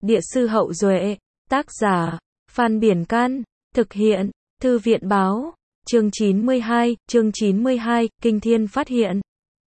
Địa sư Hậu Duệ, tác giả, Phan Biển Can, thực hiện, Thư viện báo, chương 92, Kinh Thiên phát hiện.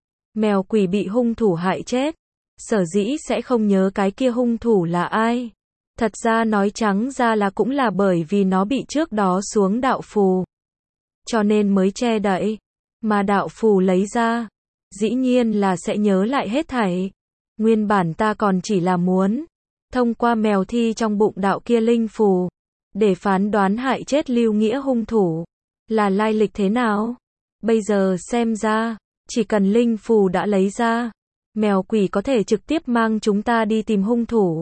Mèo quỷ bị hung thủ hại chết. Sở dĩ sẽ không nhớ cái kia hung thủ là ai. Thật ra nói trắng ra là cũng là bởi vì nó bị trước đó xuống đạo phù. Cho nên mới che đậy. Mà đạo phù lấy ra, dĩ nhiên là sẽ nhớ lại hết thảy. Nguyên bản ta còn chỉ là muốn thông qua mèo thi trong bụng đạo kia linh phù, để phán đoán hại chết Lưu Nghĩa hung thủ là lai lịch thế nào. Bây giờ xem ra, chỉ cần linh phù đã lấy ra, mèo quỷ có thể trực tiếp mang chúng ta đi tìm hung thủ.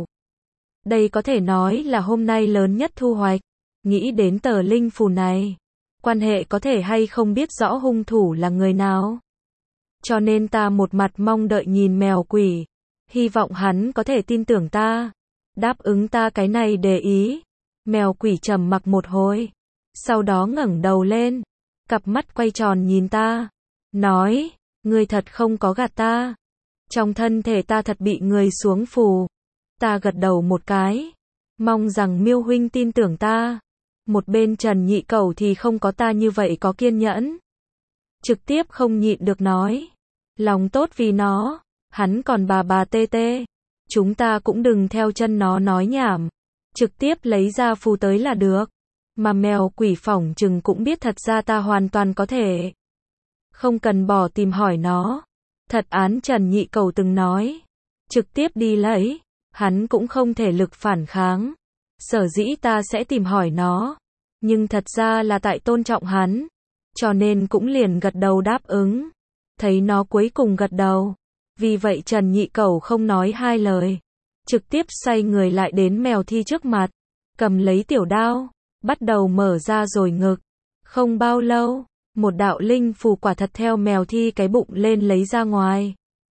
Đây có thể nói là hôm nay lớn nhất thu hoạch. Nghĩ đến tờ linh phù này, quan hệ có thể hay không biết rõ hung thủ là người nào. Cho nên ta một mặt mong đợi nhìn mèo quỷ, hy vọng hắn có thể tin tưởng ta, đáp ứng ta cái này để ý. Mèo quỷ trầm mặc một hồi, sau đó ngẩng đầu lên, cặp mắt quay tròn nhìn ta, nói, ngươi thật không có gạt ta. Trong thân thể ta thật bị người xuống phù. Ta gật đầu một cái, mong rằng Miêu huynh tin tưởng ta. Một bên Trần Nhị Cẩu thì không có ta như vậy có kiên nhẫn. Trực tiếp không nhịn được nói, lòng tốt vì nó, hắn còn bà tê tê. Chúng ta cũng đừng theo chân nó nói nhảm, trực tiếp lấy ra phù tới là được. Mà mèo quỷ phỏng chừng cũng biết thật ra ta hoàn toàn có thể không cần bỏ tìm hỏi nó. Thật án Trần Nhị Cẩu từng nói, trực tiếp đi lấy, hắn cũng không thể lực phản kháng. Sở dĩ ta sẽ tìm hỏi nó, nhưng thật ra là tại tôn trọng hắn, cho nên cũng liền gật đầu đáp ứng. Thấy nó cuối cùng gật đầu, vì vậy Trần Nhị Cẩu không nói hai lời, trực tiếp xoay người lại đến mèo thi trước mặt, cầm lấy tiểu đao, bắt đầu mở ra rồi ngực. Không bao lâu, một đạo linh phù quả thật theo mèo thi cái bụng lên lấy ra ngoài.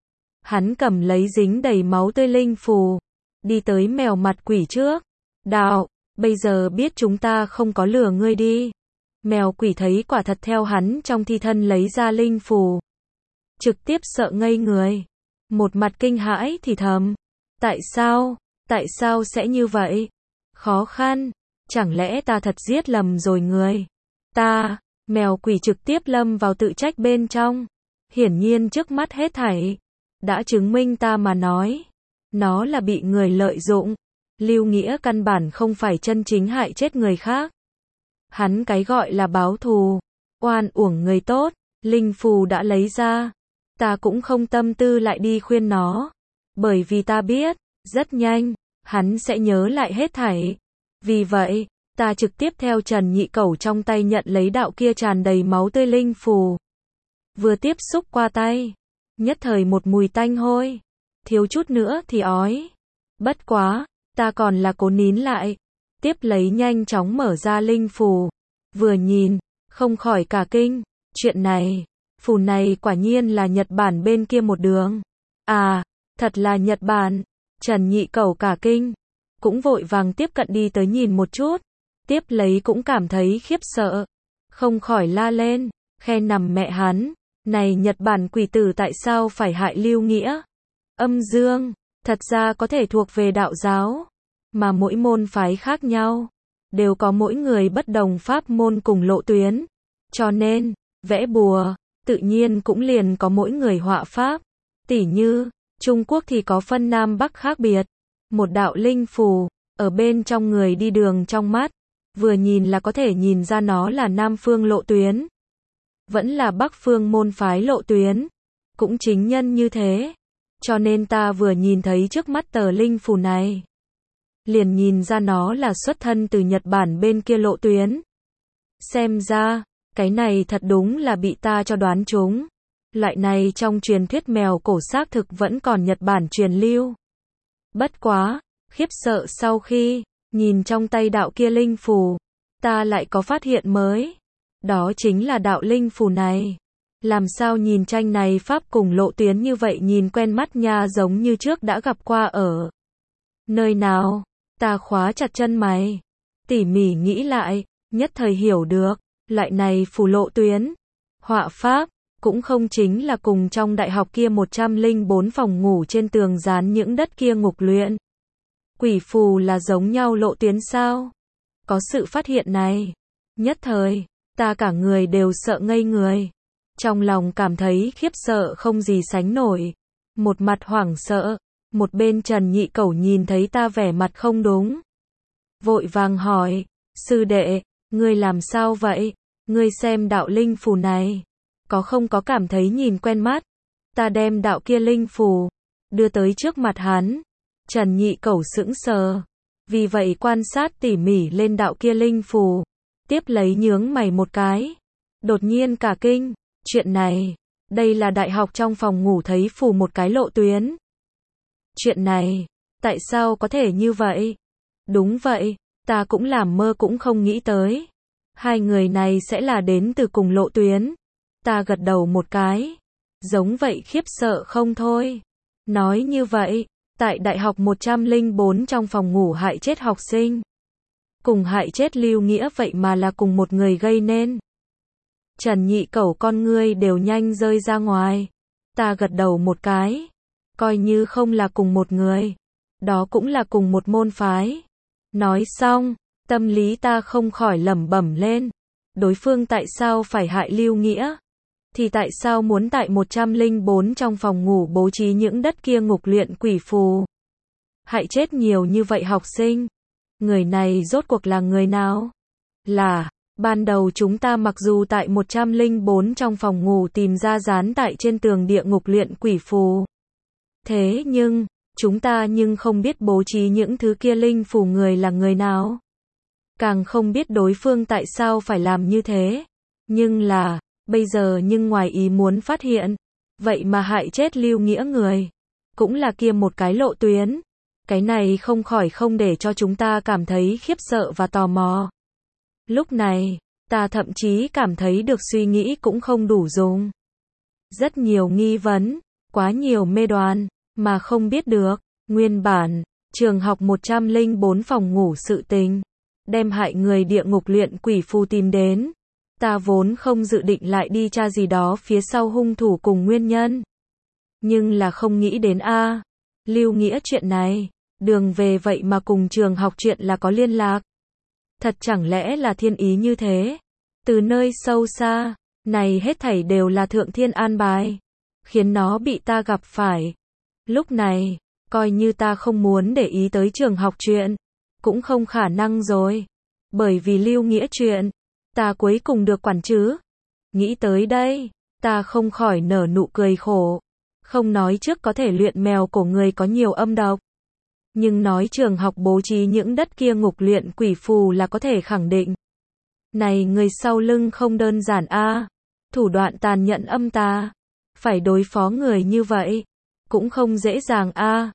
Hắn cầm lấy dính đầy máu tươi linh phù, đi tới mèo mặt quỷ trước. Đạo, bây giờ biết chúng ta không có lừa ngươi đi. Mèo quỷ thấy quả thật theo hắn trong thi thân lấy ra linh phù, trực tiếp sợ ngây người, một mặt kinh hãi thì thầm, tại sao sẽ như vậy? Khó khăn, chẳng lẽ ta thật giết lầm rồi người? Mèo quỷ trực tiếp lâm vào tự trách bên trong. Hiển nhiên trước mắt hết thảy đã chứng minh ta mà nói, nó là bị người lợi dụng. Lưu Nghĩa căn bản không phải chân chính hại chết người khác. Hắn cái gọi là báo thù, oan uổng người tốt, linh phù đã lấy ra. Ta cũng không tâm tư lại đi khuyên nó, bởi vì ta biết, rất nhanh, hắn sẽ nhớ lại hết thảy. Vì vậy, ta trực tiếp theo Trần Nhị Cẩu trong tay nhận lấy đạo kia tràn đầy máu tươi linh phù. Vừa tiếp xúc qua tay, nhất thời một mùi tanh hôi, thiếu chút nữa thì ói. Bất quá, ta còn là cố nín lại, tiếp lấy nhanh chóng mở ra linh phù. Vừa nhìn, không khỏi cả kinh, chuyện này, phù này quả nhiên là Nhật Bản bên kia một đường. À, thật là Nhật Bản. Trần Nhị Cẩu cả kinh, cũng vội vàng tiếp cận đi tới nhìn một chút, tiếp lấy cũng cảm thấy khiếp sợ, không khỏi la lên, khen nằm mẹ hắn, này Nhật Bản quỷ tử tại sao phải hại Lưu Nghĩa? Âm dương, thật ra có thể thuộc về đạo giáo, mà mỗi môn phái khác nhau, đều có mỗi người bất đồng pháp môn cùng lộ tuyến, cho nên, vẽ bùa, tự nhiên cũng liền có mỗi người họa pháp. Tỉ như, Trung Quốc thì có phân Nam Bắc khác biệt, một đạo linh phù, ở bên trong người đi đường trong mắt, vừa nhìn là có thể nhìn ra nó là Nam phương lộ tuyến, vẫn là Bắc phương môn phái lộ tuyến, cũng chính nhân như thế. Cho nên ta vừa nhìn thấy trước mắt tờ linh phù này, liền nhìn ra nó là xuất thân từ Nhật Bản bên kia lộ tuyến. Xem ra, cái này thật đúng là bị ta cho đoán trúng. Loại này trong truyền thuyết mèo cổ xác thực vẫn còn Nhật Bản truyền lưu. Bất quá, khiếp sợ sau khi nhìn trong tay đạo kia linh phù, ta lại có phát hiện mới. Đó chính là đạo linh phù này. Làm sao nhìn tranh này pháp cùng lộ tuyến như vậy nhìn quen mắt nha, giống như trước đã gặp qua ở nơi nào? Ta khóa chặt chân mày, tỉ mỉ nghĩ lại, nhất thời hiểu được, loại này phù lộ tuyến, họa pháp, cũng không chính là cùng trong đại học kia 104 phòng ngủ trên tường dán những đất kia ngục luyện. Quỷ phù là giống nhau lộ tuyến sao? Có sự phát hiện này. Nhất thời, ta cả người đều sợ ngây người. Trong lòng cảm thấy khiếp sợ không gì sánh nổi. Một mặt hoảng sợ, một bên Trần Nhị Cẩu nhìn thấy ta vẻ mặt không đúng. Vội vàng hỏi, sư đệ, ngươi làm sao vậy? Ngươi xem đạo linh phù này, có cảm thấy nhìn quen mắt? Ta đem đạo kia linh phù đưa tới trước mặt hắn. Trần Nhị Cẩu sững sờ, vì vậy quan sát tỉ mỉ lên đạo kia linh phù, tiếp lấy nhướng mày một cái, đột nhiên cả kinh, chuyện này, đây là đại học trong phòng ngủ thấy phù một cái lộ tuyến. Chuyện này, tại sao có thể như vậy? Đúng vậy, ta cũng làm mơ cũng không nghĩ tới. Hai người này sẽ là đến từ cùng lộ tuyến. Ta gật đầu một cái, giống vậy khiếp sợ không thôi. Nói như vậy, tại đại học 104 trong phòng ngủ hại chết học sinh. Cùng hại chết Lưu Nghĩa vậy mà là cùng một người gây nên. Trần Nhị Cẩu con ngươi đều nhanh rơi ra ngoài. Ta gật đầu một cái. Coi như không là cùng một người. Đó cũng là cùng một môn phái. Nói xong, tâm lý ta không khỏi lẩm bẩm lên. Đối phương tại sao phải hại Lưu Nghĩa? Thì tại sao muốn tại 104 trong phòng ngủ bố trí những đất kia ngục luyện quỷ phù? Hại chết nhiều như vậy học sinh. Người này rốt cuộc là người nào? Là, ban đầu chúng ta mặc dù tại 104 trong phòng ngủ tìm ra dán tại trên tường địa ngục luyện quỷ phù. Thế nhưng, chúng ta không biết bố trí những thứ kia linh phù người là người nào. Càng không biết đối phương tại sao phải làm như thế. Nhưng là, bây giờ ngoài ý muốn phát hiện, vậy mà hại chết Lưu Nghĩa người. Cũng là kia một cái lộ tuyến. Cái này không khỏi không để cho chúng ta cảm thấy khiếp sợ và tò mò. Lúc này, ta thậm chí cảm thấy được suy nghĩ cũng không đủ dùng. Rất nhiều nghi vấn, quá nhiều mê đoán, mà không biết được. Nguyên bản, trường học 104 phòng ngủ sự tình, đem hại người địa ngục luyện quỷ phù tìm đến. Ta vốn không dự định lại đi tra gì đó phía sau hung thủ cùng nguyên nhân. Nhưng là không nghĩ đến Lưu Nghĩa chuyện này, đường về vậy mà cùng trường học chuyện là có liên lạc. Thật chẳng lẽ là thiên ý như thế? Từ nơi sâu xa, này hết thảy đều là thượng thiên an bài, khiến nó bị ta gặp phải. Lúc này, coi như ta không muốn để ý tới trường học chuyện, cũng không khả năng rồi. Bởi vì Lưu Nghĩa chuyện, ta cuối cùng được quản chứ. Nghĩ tới đây, ta không khỏi nở nụ cười khổ. Không nói trước có thể luyện mèo cổ người có nhiều âm độc. Nhưng nói trường học bố trí những đất kia ngục luyện quỷ phù là có thể khẳng định. Này người sau lưng không đơn giản thủ đoạn tàn nhẫn âm tà. Phải đối phó người như vậy, cũng không dễ dàng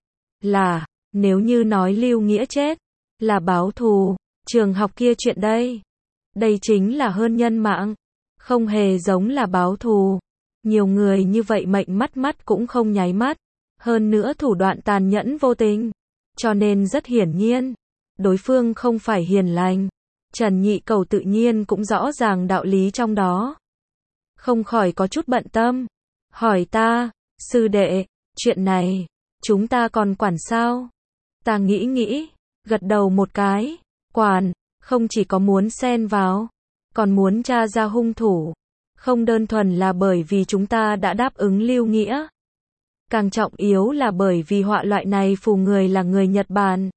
Là, nếu như nói Lưu Nghĩa chết, là báo thù, trường học kia chuyện đây. Đây chính là hơn nhân mạng, không hề giống là báo thù. Nhiều người như vậy mệnh mắt cũng không nháy mắt. Hơn nữa thủ đoạn tàn nhẫn vô tình. Cho nên rất hiển nhiên, đối phương không phải hiền lành. Trần Nhị Cẩu tự nhiên cũng rõ ràng đạo lý trong đó. Không khỏi có chút bận tâm. Hỏi ta, sư đệ, chuyện này, chúng ta còn quản sao? Ta nghĩ, gật đầu một cái. Quản, không chỉ có muốn xen vào, còn muốn tra ra hung thủ. Không đơn thuần là bởi vì chúng ta đã đáp ứng Lưu Nghĩa. Càng trọng yếu là bởi vì họa loại này phù người là người Nhật Bản.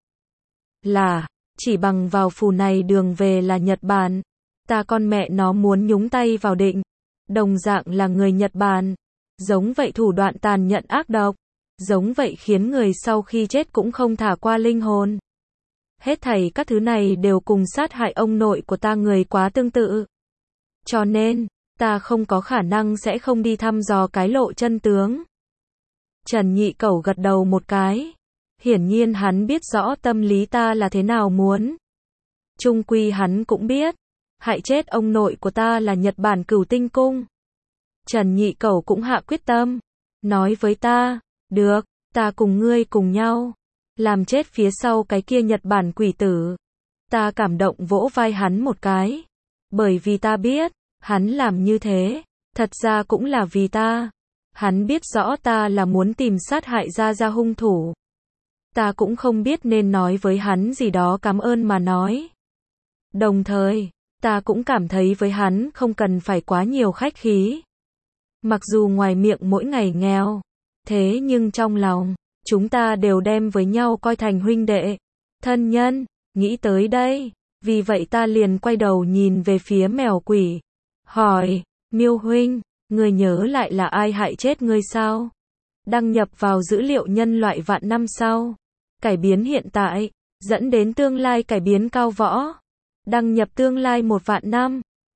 Là, chỉ bằng vào phù này đường về là Nhật Bản. Ta con mẹ nó muốn nhúng tay vào định. Đồng dạng là người Nhật Bản. Giống vậy thủ đoạn tàn nhẫn ác độc. Giống vậy khiến người sau khi chết cũng không thả qua linh hồn. Hết thảy các thứ này đều cùng sát hại ông nội của ta người quá tương tự. Cho nên, ta không có khả năng sẽ không đi thăm dò cái lộ chân tướng. Trần Nhị Cẩu gật đầu một cái. Hiển nhiên hắn biết rõ tâm lý ta là thế nào muốn. Chung quy hắn cũng biết, hại chết ông nội của ta là Nhật Bản Cửu Tinh Cung. Trần Nhị Cẩu cũng hạ quyết tâm, nói với ta, được, ta cùng ngươi cùng nhau, làm chết phía sau cái kia Nhật Bản quỷ tử. Ta cảm động vỗ vai hắn một cái, bởi vì ta biết, hắn làm như thế, thật ra cũng là vì ta. Hắn biết rõ ta là muốn tìm sát hại ra hung thủ. Ta cũng không biết nên nói với hắn gì đó cảm ơn mà nói. Đồng thời, ta cũng cảm thấy với hắn không cần phải quá nhiều khách khí. Mặc dù ngoài miệng mỗi ngày nghèo, thế nhưng trong lòng, chúng ta đều đem với nhau coi thành huynh đệ, thân nhân, nghĩ tới đây. Vì vậy ta liền quay đầu nhìn về phía mèo quỷ, hỏi, Miêu huynh, ngươi nhớ lại là ai hại chết ngươi sao? Đăng nhập vào dữ liệu nhân loại vạn năm sau, cải biến hiện tại, dẫn đến tương lai cải biến cao võ. Đăng nhập tương lai 1 vạn năm.